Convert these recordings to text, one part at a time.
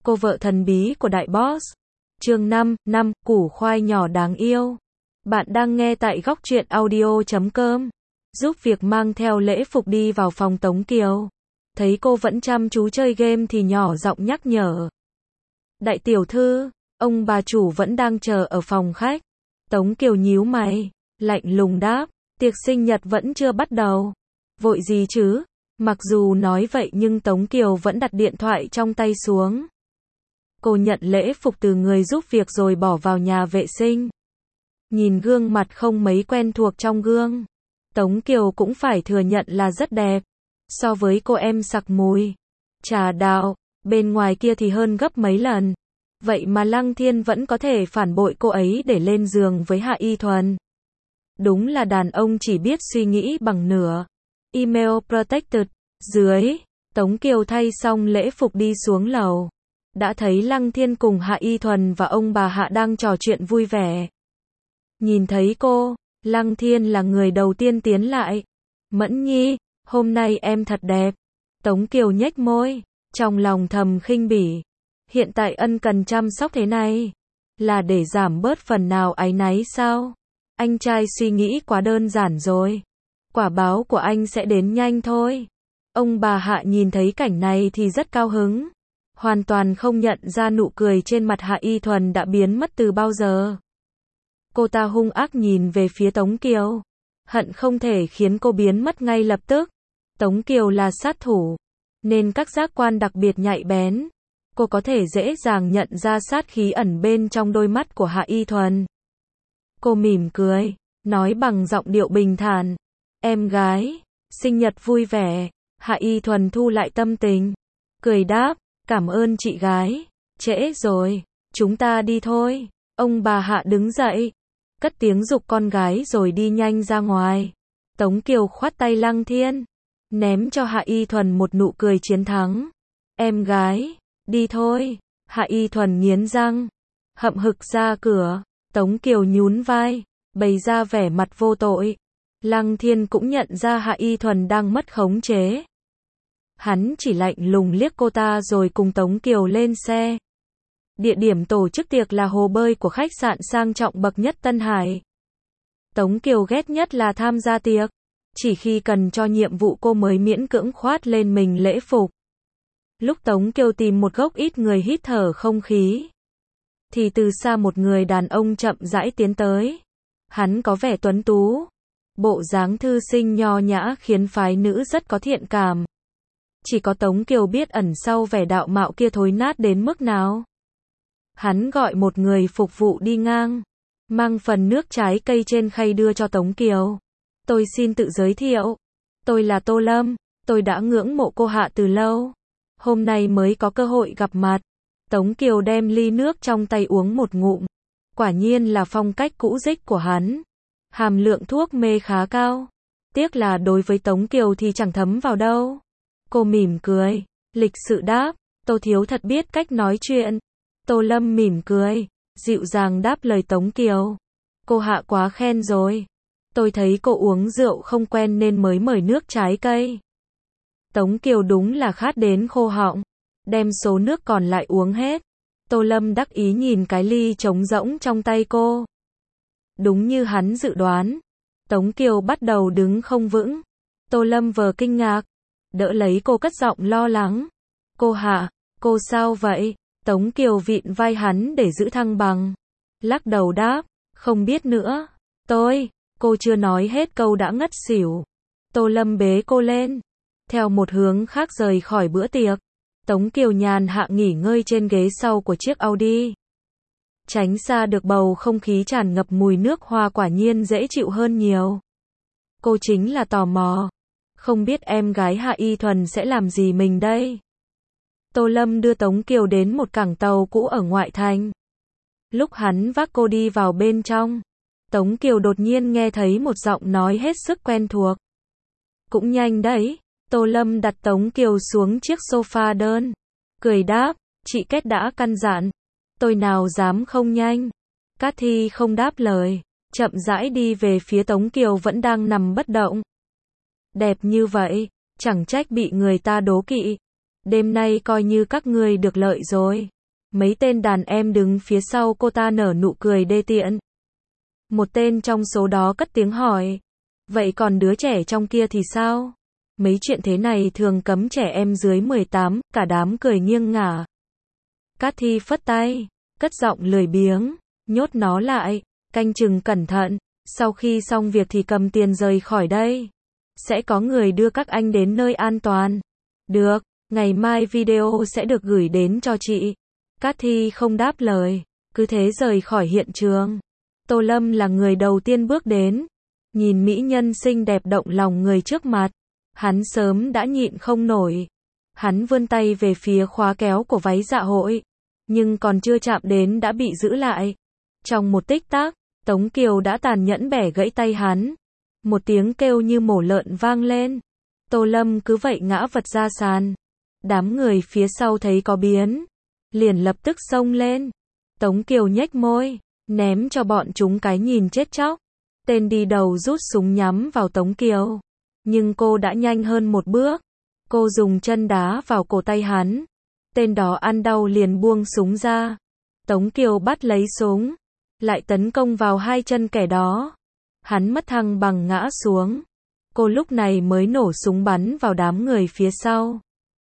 Cô vợ thần bí của đại boss. Chương 5, củ khoai nhỏ đáng yêu. Bạn đang nghe tại góc truyện audio.com. Giúp việc mang theo lễ phục đi vào phòng Tống Kiều. Thấy cô vẫn chăm chú chơi game thì nhỏ giọng nhắc nhở. Đại tiểu thư, ông bà chủ vẫn đang chờ ở phòng khách. Tống Kiều nhíu mày, lạnh lùng đáp, tiệc sinh nhật vẫn chưa bắt đầu. Vội gì chứ? Mặc dù nói vậy nhưng Tống Kiều vẫn đặt điện thoại trong tay xuống. Cô nhận lễ phục từ người giúp việc rồi bỏ vào nhà vệ sinh. Nhìn gương mặt không mấy quen thuộc trong gương, Tống Kiều cũng phải thừa nhận là rất đẹp. So với cô em sặc mùi trà đạo bên ngoài kia thì hơn gấp mấy lần. Vậy mà Lăng Thiên vẫn có thể phản bội cô ấy để lên giường với Hạ Y Thuần. Đúng là đàn ông chỉ biết suy nghĩ bằng nửa. Email protected. Dưới, Tống Kiều thay xong lễ phục đi xuống lầu. Đã thấy Lăng Thiên cùng Hạ Y Thuần và ông bà Hạ đang trò chuyện vui vẻ. Nhìn thấy cô, Lăng Thiên là người đầu tiên tiến lại. Mẫn Nhi, hôm nay em thật đẹp. Tống Kiều nhếch môi, trong lòng thầm khinh bỉ. Hiện tại ân cần chăm sóc thế này, là để giảm bớt phần nào áy náy sao? Anh trai suy nghĩ quá đơn giản rồi. Quả báo của anh sẽ đến nhanh thôi. Ông bà Hạ nhìn thấy cảnh này thì rất cao hứng. Hoàn toàn không nhận ra nụ cười trên mặt Hạ Y Thuần đã biến mất từ bao giờ. Cô ta hung ác nhìn về phía Tống Kiều. Hận không thể khiến cô biến mất ngay lập tức. Tống Kiều là sát thủ, nên các giác quan đặc biệt nhạy bén. Cô có thể dễ dàng nhận ra sát khí ẩn bên trong đôi mắt của Hạ Y Thuần. Cô mỉm cười, nói bằng giọng điệu bình thản. Em gái, sinh nhật vui vẻ. Hạ Y Thuần thu lại tâm tình, cười đáp, cảm ơn chị gái. Trễ rồi, chúng ta đi thôi. Ông bà Hạ đứng dậy, cất tiếng giục con gái rồi đi nhanh ra ngoài. Tống Kiều khoát tay Lăng Thiên, ném cho Hạ Y Thuần một nụ cười chiến thắng. Em gái, đi thôi. Hạ Y Thuần nghiến răng, hậm hực ra cửa. Tống Kiều nhún vai, bày ra vẻ mặt vô tội. Lăng Thiên cũng nhận ra Hạ Y Thuần đang mất khống chế. Hắn chỉ lạnh lùng liếc cô ta rồi cùng Tống Kiều lên xe. Địa điểm tổ chức tiệc là hồ bơi của khách sạn sang trọng bậc nhất Tân Hải. Tống Kiều ghét nhất là tham gia tiệc. Chỉ khi cần cho nhiệm vụ cô mới miễn cưỡng khoác lên mình lễ phục. Lúc Tống Kiều tìm một góc ít người hít thở không khí, thì từ xa một người đàn ông chậm rãi tiến tới. Hắn có vẻ tuấn tú, bộ dáng thư sinh nho nhã khiến phái nữ rất có thiện cảm. Chỉ có Tống Kiều biết ẩn sau vẻ đạo mạo kia thối nát đến mức nào. Hắn gọi một người phục vụ đi ngang, mang phần nước trái cây trên khay đưa cho Tống Kiều. Tôi xin tự giới thiệu. Tôi là Tô Lâm, tôi đã ngưỡng mộ cô Hạ từ lâu. Hôm nay mới có cơ hội gặp mặt. Tống Kiều đem ly nước trong tay uống một ngụm. Quả nhiên là phong cách cũ rích của hắn. Hàm lượng thuốc mê khá cao. Tiếc là đối với Tống Kiều thì chẳng thấm vào đâu. Cô mỉm cười, lịch sự đáp, Tô thiếu thật biết cách nói chuyện. Tô Lâm mỉm cười, dịu dàng đáp lời Tống Kiều. Cô Hạ quá khen rồi. Tôi thấy cô uống rượu không quen nên mới mời nước trái cây. Tống Kiều đúng là khát đến khô họng, đem số nước còn lại uống hết. Tô Lâm đắc ý nhìn cái ly trống rỗng trong tay cô. Đúng như hắn dự đoán, Tống Kiều bắt đầu đứng không vững. Tô Lâm vờ kinh ngạc, đỡ lấy cô cất giọng lo lắng. Cô Hạ, cô sao vậy? Tống Kiều vịn vai hắn để giữ thăng bằng. Lắc đầu đáp, không biết nữa. Cô chưa nói hết câu đã ngất xỉu. Tô Lâm bế cô lên, theo một hướng khác rời khỏi bữa tiệc. Tống Kiều nhàn hạ nghỉ ngơi trên ghế sau của chiếc Audi. Tránh xa được bầu không khí tràn ngập mùi nước hoa quả nhiên dễ chịu hơn nhiều. Cô chính là tò mò. Không biết em gái Hạ Y Thuần sẽ làm gì mình đây? Tô Lâm đưa Tống Kiều đến một cảng tàu cũ ở ngoại thành. Lúc hắn vác cô đi vào bên trong, Tống Kiều đột nhiên nghe thấy một giọng nói hết sức quen thuộc. Cũng nhanh đấy. Tô Lâm đặt Tống Kiều xuống chiếc sofa đơn, cười đáp, chị Kết đã căn dặn. Tôi nào dám không nhanh. Cát Thi không đáp lời, chậm rãi đi về phía Tống Kiều vẫn đang nằm bất động. Đẹp như vậy, chẳng trách bị người ta đố kỵ. Đêm nay coi như các ngươi được lợi rồi. Mấy tên đàn em đứng phía sau cô ta nở nụ cười đê tiện. Một tên trong số đó cất tiếng hỏi. Vậy còn đứa trẻ trong kia thì sao? Mấy chuyện thế này thường cấm trẻ em dưới 18, cả đám cười nghiêng ngả. Cát Thi phất tay, cất giọng lười biếng, nhốt nó lại, canh chừng cẩn thận, sau khi xong việc thì cầm tiền rời khỏi đây. Sẽ có người đưa các anh đến nơi an toàn. Được, ngày mai video sẽ được gửi đến cho chị. Cát Thi không đáp lời, cứ thế rời khỏi hiện trường. Tô Lâm là người đầu tiên bước đến, nhìn mỹ nhân xinh đẹp động lòng người trước mặt, hắn sớm đã nhịn không nổi. Hắn vươn tay về phía khóa kéo của váy dạ hội, nhưng còn chưa chạm đến đã bị giữ lại. Trong một tích tắc, Tống Kiều đã tàn nhẫn bẻ gãy tay hắn. Một tiếng kêu như mổ lợn vang lên. Tô Lâm cứ vậy ngã vật ra sàn. Đám người phía sau thấy có biến, liền lập tức xông lên. Tống Kiều nhếch môi, ném cho bọn chúng cái nhìn chết chóc. Tên đi đầu rút súng nhắm vào Tống Kiều, nhưng cô đã nhanh hơn một bước. Cô dùng chân đá vào cổ tay hắn. Tên đó ăn đau liền buông súng ra. Tống Kiều bắt lấy súng, lại tấn công vào hai chân kẻ đó. Hắn mất thăng bằng ngã xuống. Cô lúc này mới nổ súng bắn vào đám người phía sau.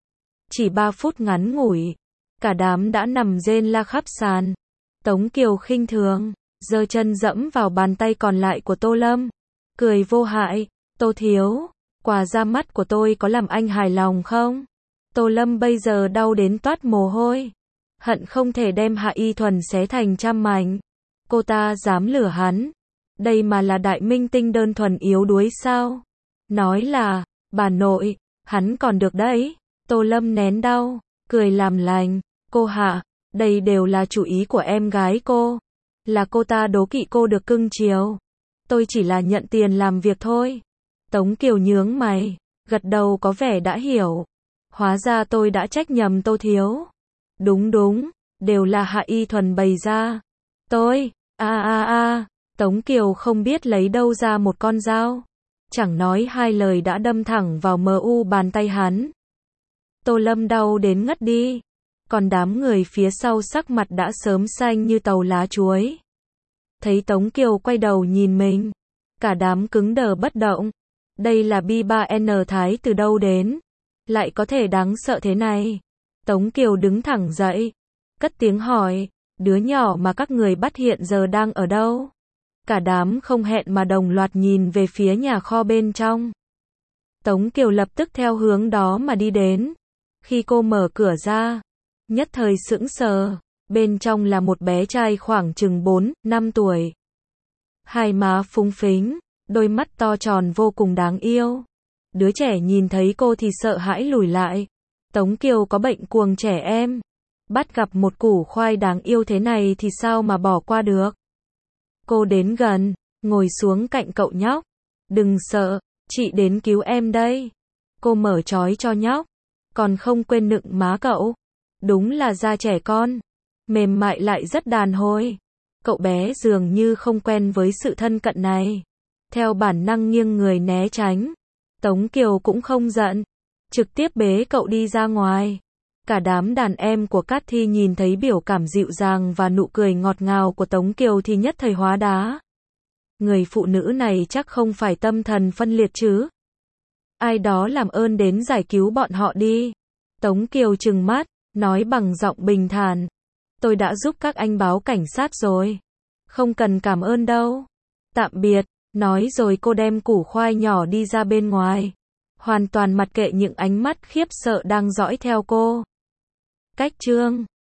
Chỉ 3 phút ngắn ngủi, cả đám đã nằm rên la khắp sàn. Tống Kiều khinh thường, giơ chân dẫm vào bàn tay còn lại của Tô Lâm, cười vô hại. Tô thiếu, quà ra mắt của tôi có làm anh hài lòng không? Tô Lâm bây giờ đau đến toát mồ hôi, hận không thể đem Hạ Y Thuần xé thành trăm mảnh. Cô ta dám lừa hắn, đây mà là đại minh tinh đơn thuần yếu đuối sao? Nói là, bà nội, hắn còn được đấy. Tô Lâm nén đau, cười làm lành. Cô Hạ, đây đều là chủ ý của em gái cô. Là cô ta đố kỵ cô được cưng chiều. Tôi chỉ là nhận tiền làm việc thôi. Tống Kiều nhướng mày, gật đầu có vẻ đã hiểu. Hóa ra tôi đã trách nhầm Tô thiếu. Đúng đúng, đều là Hạ Y Thuần bày ra. Tôi, Tống Kiều không biết lấy đâu ra một con dao. Chẳng nói hai lời đã đâm thẳng vào mu bàn tay hắn. Tô Lâm đau đến ngất đi. Còn đám người phía sau sắc mặt đã sớm xanh như tàu lá chuối. Thấy Tống Kiều quay đầu nhìn mình, cả đám cứng đờ bất động. Đây là B3N Thái từ đâu đến, lại có thể đáng sợ thế này. Tống Kiều đứng thẳng dậy, cất tiếng hỏi, đứa nhỏ mà các người bắt hiện giờ đang ở đâu? Cả đám không hẹn mà đồng loạt nhìn về phía nhà kho bên trong. Tống Kiều lập tức theo hướng đó mà đi đến. Khi cô mở cửa ra, nhất thời sững sờ, bên trong là một bé trai khoảng chừng 4-5 tuổi. Hai má phúng phính, đôi mắt to tròn vô cùng đáng yêu. Đứa trẻ nhìn thấy cô thì sợ hãi lùi lại. Tống Kiều có bệnh cuồng trẻ em. Bắt gặp một củ khoai đáng yêu thế này thì sao mà bỏ qua được. Cô đến gần, ngồi xuống cạnh cậu nhóc. Đừng sợ, chị đến cứu em đây. Cô mở trói cho nhóc, còn không quên nựng má cậu. Đúng là da trẻ con, mềm mại lại rất đàn hồi. Cậu bé dường như không quen với sự thân cận này, theo bản năng nghiêng người né tránh. Tống Kiều cũng không giận, trực tiếp bế cậu đi ra ngoài. Cả đám đàn em của Cát Thi nhìn thấy biểu cảm dịu dàng và nụ cười ngọt ngào của Tống Kiều thì nhất thời hóa đá. Người phụ nữ này chắc không phải tâm thần phân liệt chứ. Ai đó làm ơn đến giải cứu bọn họ đi. Tống Kiều trừng mắt, nói bằng giọng bình thản. Tôi đã giúp các anh báo cảnh sát rồi. Không cần cảm ơn đâu. Tạm biệt, nói rồi cô đem củ khoai nhỏ đi ra bên ngoài. Hoàn toàn mặc kệ những ánh mắt khiếp sợ đang dõi theo cô. Cách chương